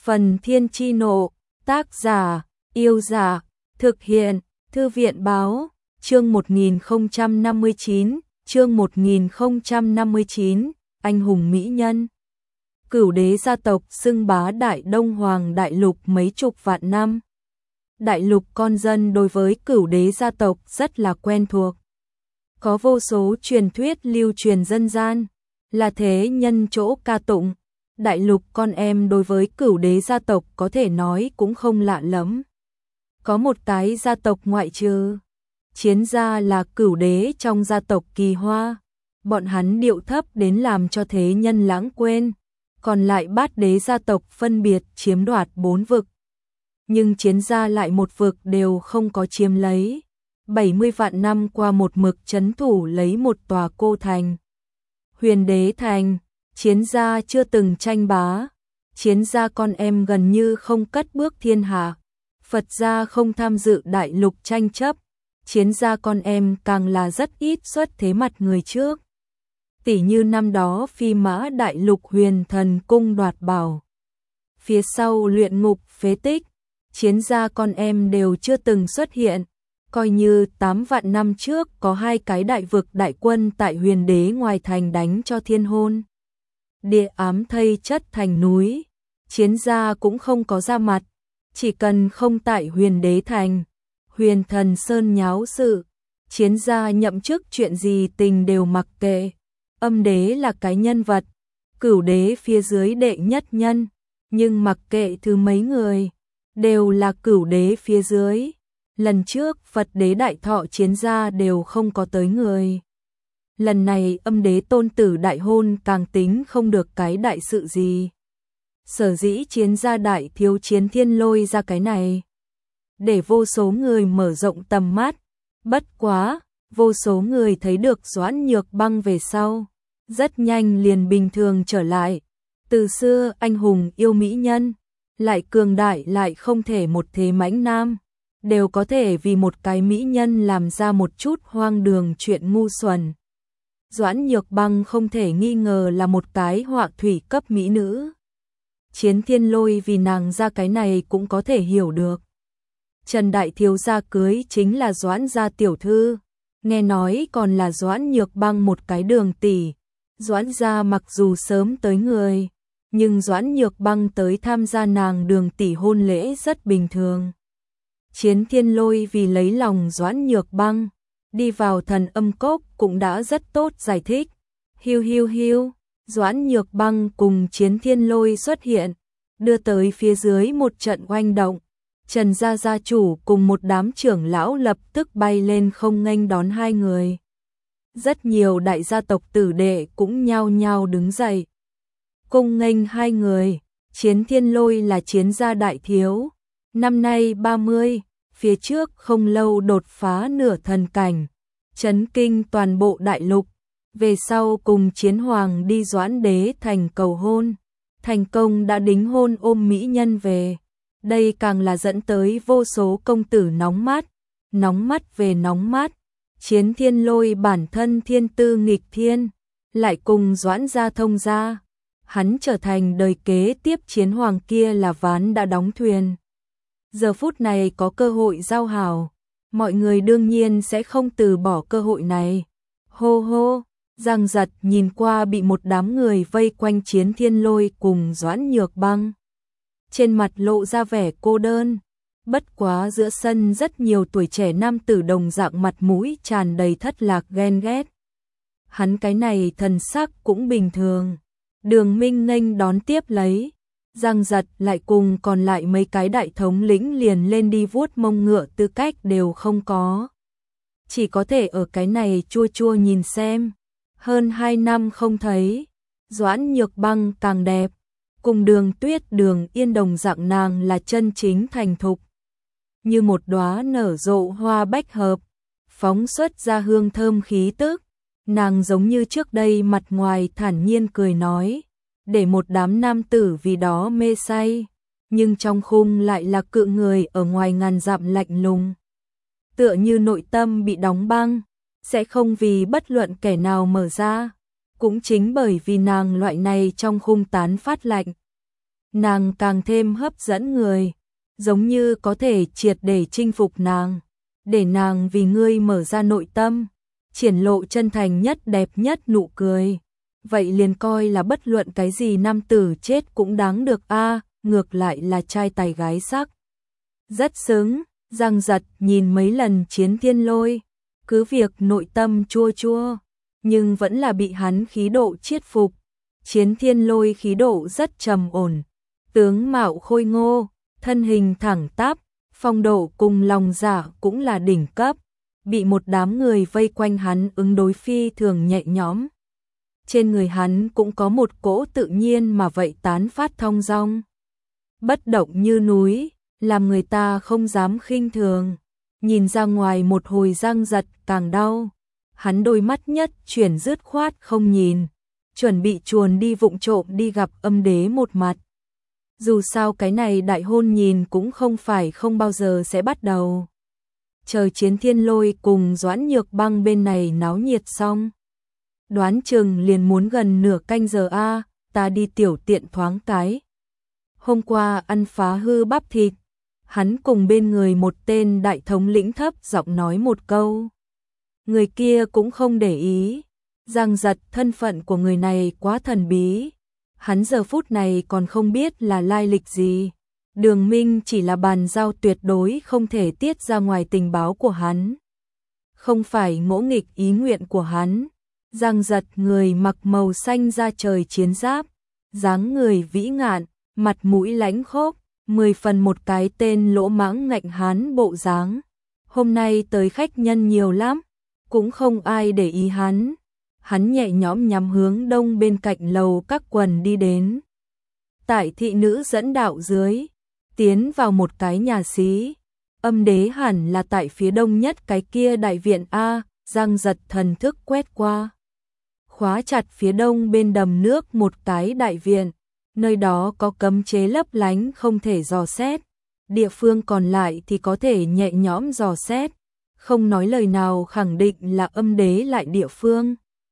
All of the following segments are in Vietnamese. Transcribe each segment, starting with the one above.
Phần Thiên Chi Nộ, tác giả, Yêu Giả, thực hiện, Thư viện Báo, chương 1059, chương 1059, anh hùng mỹ nhân. Cửu đế gia tộc xưng bá Đại Đông Hoàng đại lục mấy chục vạn năm. Đại lục con dân đối với cửu đế gia tộc rất là quen thuộc. Có vô số truyền thuyết lưu truyền dân gian, là thế nhân chỗ ca tụng. Đại lục con em đối với cửu đế gia tộc có thể nói cũng không lạ lắm. Có một cái gia tộc ngoại trừ Chiến gia là cửu đế trong gia tộc Kỳ Hoa. Bọn hắn điệu thấp đến làm cho thế nhân lãng quên. Còn lại bát đế gia tộc phân biệt chiếm đoạt 4 vực. Nhưng Chiến gia lại một vực đều không có chiếm lấy. 70 vạn năm qua một mực trấn thủ lấy một tòa cô thành. Huyền Đế Thành. Chiến gia chưa từng tranh bá. Chiến gia con em gần như không cất bước thiên hạ. Phật gia không tham dự đại lục tranh chấp. Chiến gia con em càng là rất ít xuất thế mặt người trước. Tỷ như năm đó Phi Mã đại lục Huyền Thần cung đoạt bảo. Phía sau luyện ngục phế tích, Chiến gia con em đều chưa từng xuất hiện. Coi như 8 vạn năm trước có 2 cái đại vực đại quân tại Huyền Đế ngoài thành đánh cho thiên hôn. Địa ám thây chất thành núi, Chiến gia cũng không có ra mặt. Chỉ cần không tại Huyền Đế thành, Huyền Thần Sơn nháo sự, Chiến gia nhậm chức chuyện gì tình đều mặc kệ. Âm đế là cái nhân vật, cửu đế phía dưới đệ nhất nhân, nhưng mặc kệ thứ mấy người, đều là cửu đế phía dưới. Lần trước Phật đế đại thọ Chiến gia đều không có tới người. Lần này âm đế tôn tử đại hôn càng tính không được cái đại sự gì. Sở dĩ Chiến gia đại thiếu Chiến Thiên lôi ra cái này, để vô số người mở rộng tầm mắt. Bất quá, vô số người thấy được Doãn Nhược Băng về sau, rất nhanh liền bình thường trở lại. Từ xưa anh hùng yêu mỹ nhân, lại cường đại lại không thể một thế mãnh nam, đều có thể vì một cái mỹ nhân làm ra một chút hoang đường chuyện ngu xuẩn. Doãn Nhược Băng không thể nghi ngờ là một cái họa thủy cấp mỹ nữ. Chiến Thiên lôi vì nàng ra cái này cũng có thể hiểu được. Trần đại thiếu gia cưới chính là Doãn gia tiểu thư, nghe nói còn là Doãn Nhược Băng một cái đường tỷ. Doãn gia mặc dù sớm tới người, nhưng Doãn Nhược Băng tới tham gia nàng đường tỷ hôn lễ rất bình thường. Chiến Thiên lôi vì lấy lòng Doãn Nhược Băng, đi vào Thần Âm Cốc cũng đã rất tốt giải thích. Hiu hiu hiu, Doãn Nhược Băng cùng Chiến Thiên lôi xuất hiện, đưa tới phía dưới một trận oanh động. Trần gia gia chủ cùng một đám trưởng lão lập tức bay lên không nghênh đón hai người. Rất nhiều đại gia tộc tử đệ cũng nhao nhao đứng dậy cung nghênh hai người. Chiến Thiên lôi là Chiến gia đại thiếu, năm nay 30, phía trước không lâu đột phá nửa thần cảnh, chấn kinh toàn bộ đại lục. Về sau cùng Chiến Hoàng đi Doãn Đế thành cầu hôn, thành công đã đính hôn ôm mỹ nhân về. Đây càng là dẫn tới vô số công tử nóng mắt về nóng mắt. Chiến Thiên lôi bản thân thiên tư nghịch thiên, lại cùng Doãn gia thông gia, hắn trở thành đời kế tiếp Chiến Hoàng kia là ván đã đóng thuyền. Giờ phút này có cơ hội giao hảo, mọi người đương nhiên sẽ không từ bỏ cơ hội này. Hô hô, Giang Giật nhìn qua bị một đám người vây quanh Chiến Thiên lôi cùng Doãn Nhược Băng, trên mặt lộ ra vẻ cô đơn. Bất quá giữa sân rất nhiều tuổi trẻ nam tử đồng dạng mặt mũi tràn đầy thất lạc ghen ghét. Hắn cái này thần sắc cũng bình thường. Đường Minh nghênh đón tiếp lấy. Giang Giật lại cùng còn lại mấy cái đại thống lĩnh liền lên đi vuốt mông ngựa, tư cách đều không có. Chỉ có thể ở cái này chua chua nhìn xem. Hơn 2 năm không thấy, Doãn Nhược Băng càng đẹp. Cùng Đường Tuyết Đường Yên đồng dạng nàng là chân chính thành thục. Như một đóa nở rộ hoa bách hợp, phóng xuất ra hương thơm khí tức. Nàng giống như trước đây mặt ngoài thản nhiên cười nói, để một đám nam tử vì đó mê say, nhưng trong khung lại là cự người ở ngoài ngàn dặm lạnh lùng. Tựa như nội tâm bị đóng băng, sẽ không vì bất luận kẻ nào mở ra. Cũng chính bởi vì nàng loại này trong khung tán phát lạnh, nàng càng thêm hấp dẫn người, giống như có thể triệt để chinh phục nàng, để nàng vì ngươi mở ra nội tâm, triển lộ chân thành nhất đẹp nhất nụ cười. Vậy liền coi là bất luận cái gì nam tử chết cũng đáng được a, ngược lại là trai tài gái sắc. Rất xứng, Giang Giật nhìn mấy lần Chiến Thiên Lôi, cứ việc nội tâm chua chua, nhưng vẫn là bị hắn khí độ chiết phục. Chiến Thiên Lôi khí độ rất trầm ổn, tướng mạo khôi ngô, thân hình thẳng tắp, phong độ cùng lòng dạ cũng là đỉnh cấp, bị một đám người vây quanh hắn ứng đối phi thường nhẹ nhõm. Trên người hắn cũng có một cỗ tự nhiên mà vậy tán phát thong dong, bất động như núi, làm người ta không dám khinh thường. Nhìn ra ngoài một hồi Giang Giật càng đau, hắn đôi mắt nhất chuyển dứt khoát không nhìn, chuẩn bị chuồn đi vụng trộm đi gặp Âm Đế một mặt. Dù sao cái này đại hôn nhìn cũng không phải không bao giờ sẽ bắt đầu. Chờ Chiến Thiên Lôi cùng Doãn Nhược Băng bên này náo nhiệt xong, đoán chừng liền muốn gần nửa canh giờ a, ta đi tiểu tiện thoáng cái. Hôm qua ăn phá hư bắp thịt, hắn cùng bên người một tên đại thống lĩnh thấp giọng nói một câu. Người kia cũng không để ý. Giang Giật thân phận của người này quá thần bí, hắn giờ phút này còn không biết là lai lịch gì. Đường Minh chỉ là bàn giao tuyệt đối không thể tiết ra ngoài tình báo của hắn. Không phải ngỗ nghịch ý nguyện của hắn. Giang Giật người mặc màu xanh da trời chiến giáp, dáng người vĩ ngạn, mặt mũi lãnh khốc, 10 phần một cái tên lỗ mãng ngạnh hán bộ dáng. Hôm nay tới khách nhân nhiều lắm, cũng không ai để ý hắn. Hắn nhẹ nhõm nhắm hướng đông bên cạnh lầu các quần đi đến. Tại thị nữ dẫn đạo dưới, tiến vào một cái nhà xí. Âm Đế hẳn là tại phía đông nhất cái kia đại viện A. Giang Giật thần thức quét qua, khóa chặt phía đông bên đầm nước một cái đại viện, nơi đó có cấm chế lấp lánh không thể dò xét, địa phương còn lại thì có thể nhẹ nhõm dò xét, không nói lời nào khẳng định là Âm Đế lại địa phương.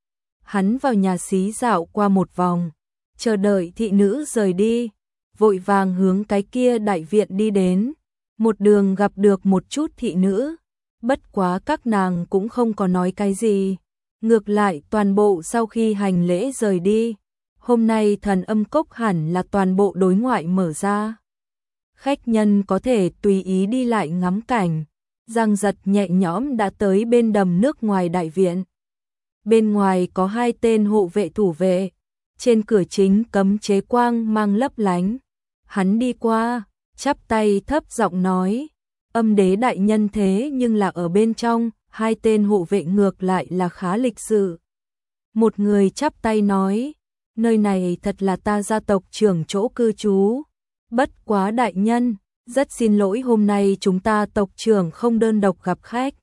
Hắn vào nhà xí dạo qua một vòng, chờ đợi thị nữ rời đi, vội vàng hướng cái kia đại viện đi đến, một đường gặp được một chút thị nữ, bất quá các nàng cũng không có nói cái gì. Ngược lại toàn bộ sau khi hành lễ rời đi, hôm nay Thần Âm Cốc hẳn là toàn bộ đối ngoại mở ra. Khách nhân có thể tùy ý đi lại ngắm cảnh. Giang Giật nhẹ nhõm đã tới bên đầm nước ngoài đại viện. Bên ngoài có 2 tên hộ vệ thủ vệ, trên cửa chính cấm chế quang mang lấp lánh. Hắn đi qua, chắp tay thấp giọng nói, Âm Đế đại nhân thế nhưng là ở bên trong. 2 tên hộ vệ ngược lại là khá lịch sự. Một người chắp tay nói, nơi này thật là ta gia tộc trưởng chỗ cư trú. Bất quá đại nhân, rất xin lỗi hôm nay chúng ta tộc trưởng không đơn độc gặp khách.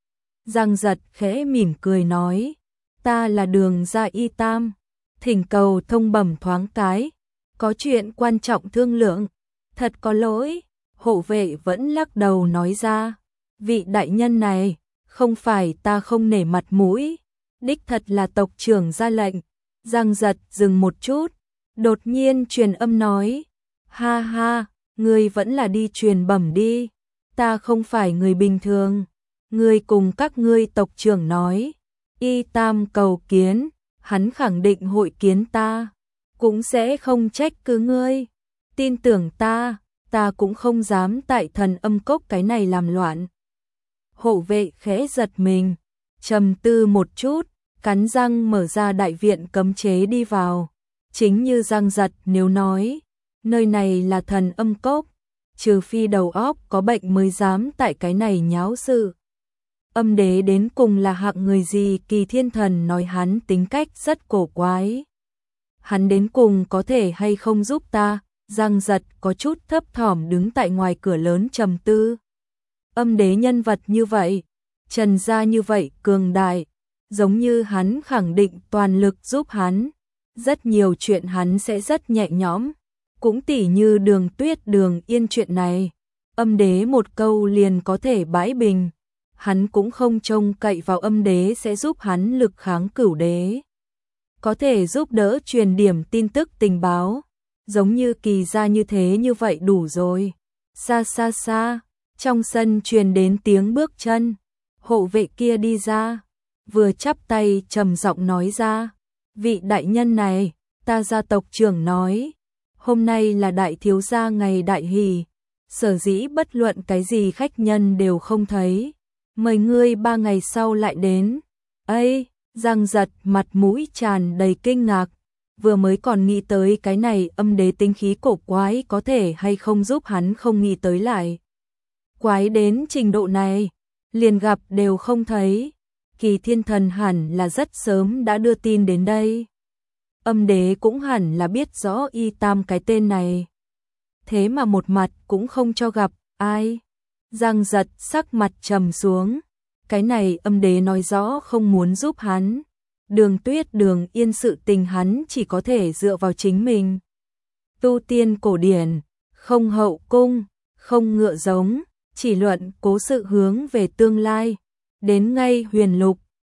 Giang Giật khẽ mỉm cười nói, ta là Đường Gia Y Tam, thỉnh cầu thông bẩm thoáng cái, có chuyện quan trọng thương lượng. Thật có lỗi, hộ vệ vẫn lắc đầu nói ra, vị đại nhân này, không phải ta không nể mặt mũi, đích thật là tộc trưởng ra lệnh. Giang Giật dừng một chút, đột nhiên truyền âm nói, ha ha, ngươi vẫn là đi truyền bẩm đi, ta không phải người bình thường, ngươi cùng các ngươi tộc trưởng nói, Y Tam cầu kiến, hắn khẳng định hội kiến ta, cũng sẽ không trách cứ ngươi, tin tưởng ta cũng không dám tại Thần Âm Cốc cái này làm loạn. Hộ vệ khẽ giật mình, trầm tư một chút, cắn răng mở ra đại viện cấm chế đi vào. Chính như Giang Giật nếu nói, nơi này là Thần Âm Cốc, trừ phi đầu óc có bệnh mới dám tại cái này nháo sự. Âm Đế đến cùng là hạng người gì? Kỳ Thiên Thần nói hắn tính cách rất cổ quái. Hắn đến cùng có thể hay không giúp ta? Giang Giật có chút thấp thỏm đứng tại ngoài cửa lớn trầm tư. Âm Đế nhân vật như vậy, Trần gia như vậy cường đại, giống như hắn khẳng định toàn lực giúp hắn, rất nhiều chuyện hắn sẽ rất nhẹ nhõm, cũng tỉ như Đường Tuyết Đường Yên chuyện này, Âm Đế một câu liền có thể bãi bình, hắn cũng không trông cậy vào Âm Đế sẽ giúp hắn lực kháng Cửu Đế, có thể giúp đỡ truyền điểm tin tức tình báo, giống như Kỳ gia như thế như vậy đủ rồi. Xa xa xa, trong sân truyền đến tiếng bước chân, hộ vệ kia đi ra, vừa chắp tay trầm giọng nói ra, vị đại nhân này, ta gia tộc trưởng nói, hôm nay là đại thiếu gia ngày đại hỷ, sở dĩ bất luận cái gì khách nhân đều không thấy, mời ngươi 3 ngày sau lại đến. Ây, Giang Giật mặt mũi tràn đầy kinh ngạc, vừa mới còn nghĩ tới cái này Âm Đế tính khí cổ quái có thể hay không giúp hắn không nghĩ tới lại. Quái đến trình độ này, liền gặp đều không thấy, Kỳ Thiên Thần hẳn là rất sớm đã đưa tin đến đây. Âm Đế cũng hẳn là biết rõ Y Tam cái tên này. Thế mà một mặt cũng không cho gặp, ai? Giang Giật sắc mặt trầm xuống, cái này Âm Đế nói rõ không muốn giúp hắn. Đường Tuyết Đường Yên sự tình hắn chỉ có thể dựa vào chính mình. Tu tiên cổ điển, không hậu cung, không ngựa giống, chỉ luận cố sự hướng về tương lai. Đến ngay Huyền Lục,